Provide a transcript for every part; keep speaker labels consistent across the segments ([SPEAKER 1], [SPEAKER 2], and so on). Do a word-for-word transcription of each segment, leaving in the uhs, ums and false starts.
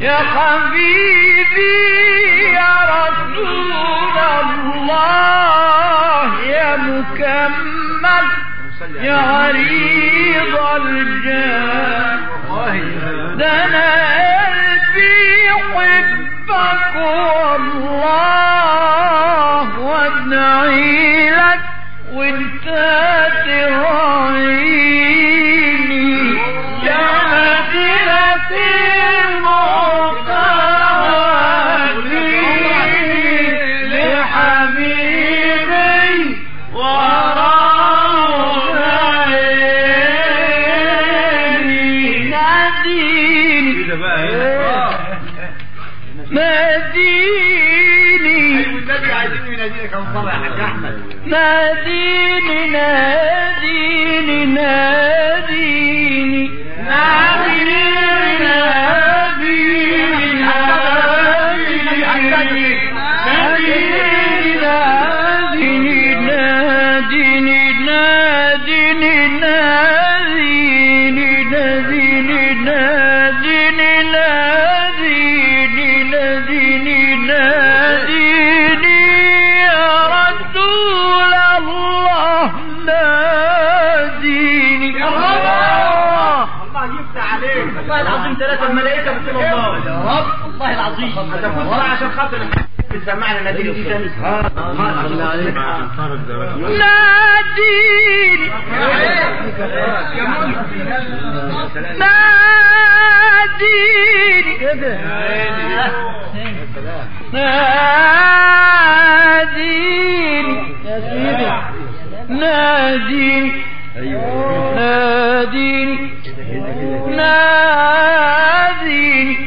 [SPEAKER 1] يا حبيبي يا رسول الله يا مكمل يا عريض الجاه ده انا قلبي يحبك والله وادعي لك وانت تراعيني يا مدينة المعتمدين لحبيبي وراء عيني ناديني ناديني
[SPEAKER 2] والنبي عايزين ينادينك يا مصطفى يا حاج احمد
[SPEAKER 1] ناديني ناديني ناديني ناديني
[SPEAKER 2] والله العظيم ثلاثة الملائكة بتقول الله يا رب والله العظيم هتفوت بقى عشان خاطر بتسمعنا ناديني دي تاني
[SPEAKER 1] ناديني ناديني ناديني ناديني ناديني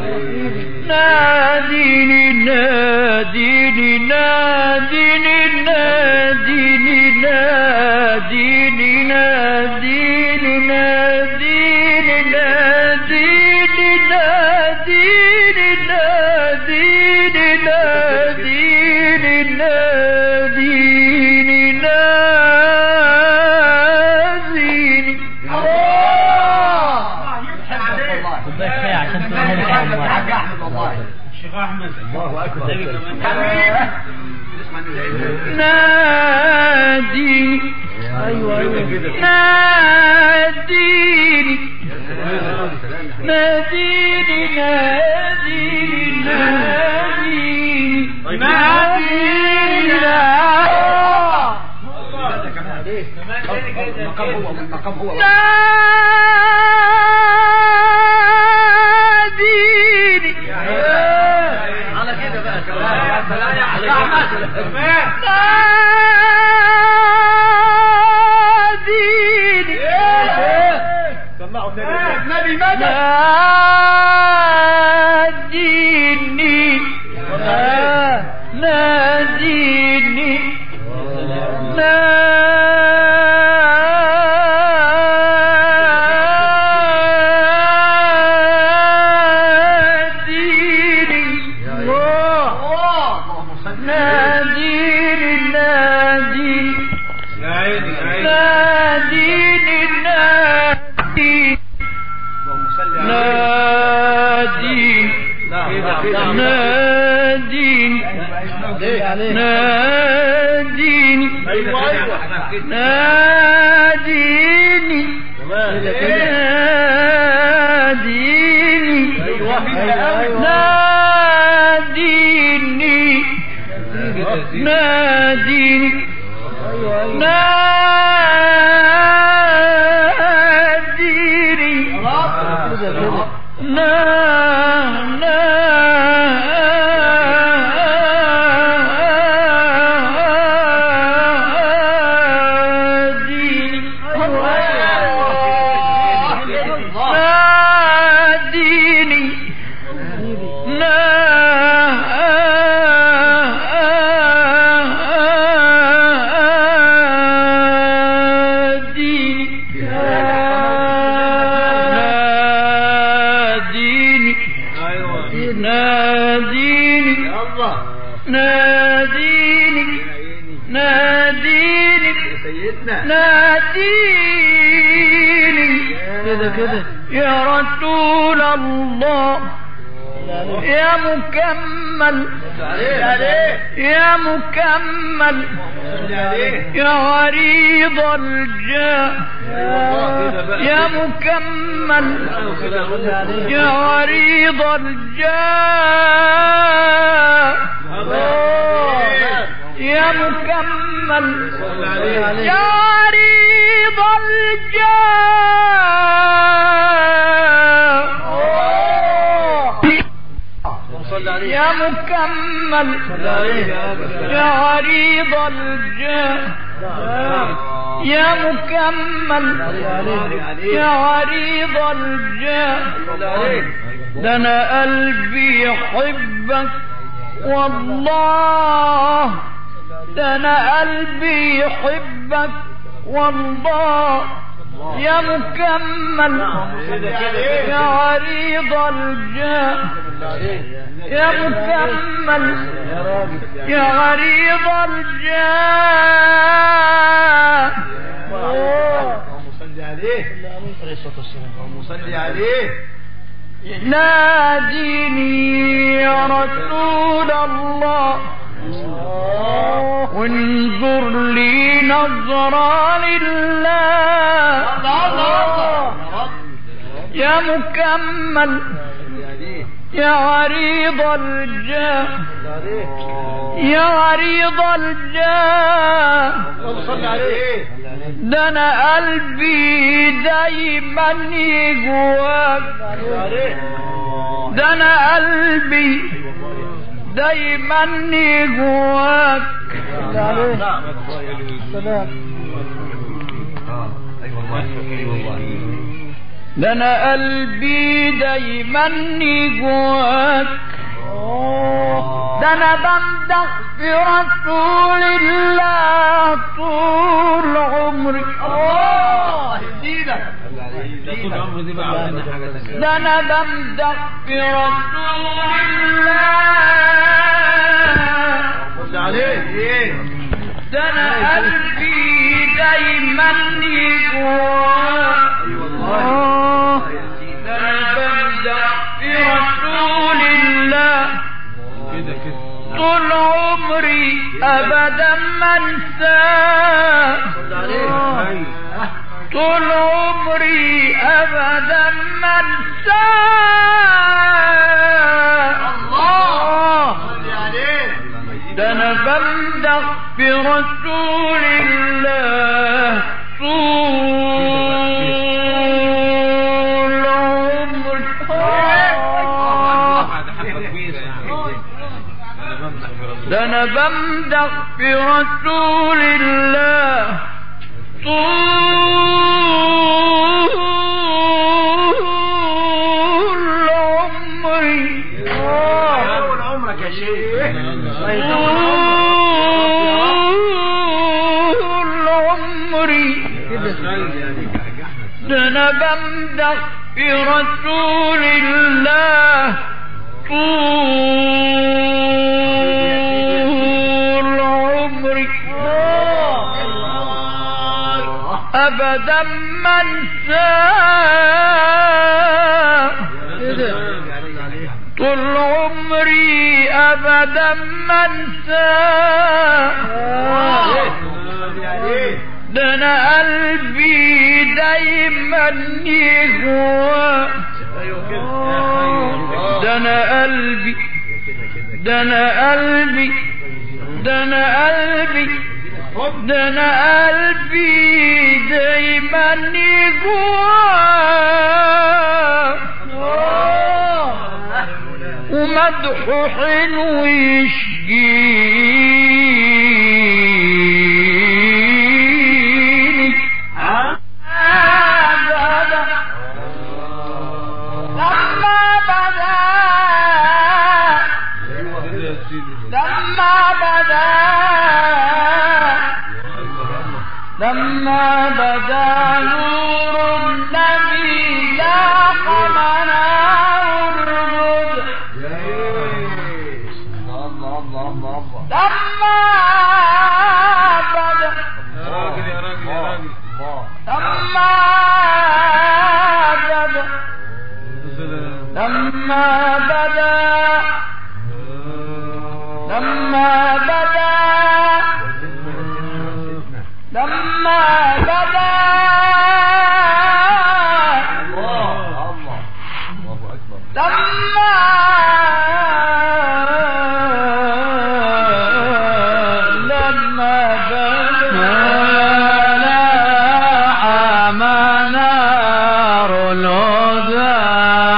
[SPEAKER 1] ناديني ناديني ناديني ناديني ناديني ناديني ناديني ناديني ناديني ناديني ناديني ناديني ناديني
[SPEAKER 2] الشيخ احمد الله اكبر
[SPEAKER 1] ناديني ايوه ناديني ناديني ناديني ناديني ناديني
[SPEAKER 2] المقام هو
[SPEAKER 1] ناديني
[SPEAKER 2] على كده بقى يا سلام يا احمد
[SPEAKER 1] ناديني
[SPEAKER 2] سمعوا النبي مدد
[SPEAKER 1] ناديني ناديني ناديني ناديني ناديني ناديني ناديني ناديني ناديني ناديني كده كده يا رسول الله يا مكمل يا مكمل يا عريض الجاه يا مكمل يا عريض الجاه يا مكمل يا عريض الجاه يا مكمل يا عريض الجاه يا مكمل يا عريض الجاه ده انا قلبي يحبك والله ده انا قلبي يحبك والله يا مكمل يا عريض الجاه يا مكمل يا عريض الجاه
[SPEAKER 2] صلي عليه
[SPEAKER 1] ناديني يا رسول الله وانظر لي نظرا لله يا مكمل يا عريض الجاه يا عريض الجاه ده انا قلبي دايما يجواك ده انا قلبي دايما يجواك ده انا قلبي دايما يجواك ده انا بمدح في رسول الله طول عمري ده انا بمدح في رسول الله ده انا قلبي دايما يجواك ده انا بمدح في رسول الله طول عمري ابدا ما انساه طول عمري ابدا ما انساه الله ده انا بمدح في رسول الله طول عمري ده انا بمدح في رسول الله طول عمري
[SPEAKER 2] طول عمرك يا شيخ
[SPEAKER 1] طول عمري ده انا بمدح في رسول الله طول عمري ابدا ما انساه طول عمري ابدا ما انساه ده انا قلبي دايما يجواك ده انا قلبي ده انا قلبي ده انا قلبي ده انا قلبي دايما يجواك ومدحه حلو يشجيني لما بدا لما بدا لما بدا نور النبي لاح مناه الرمد لما بدا لما بدا لما بدا
[SPEAKER 3] منار الهدى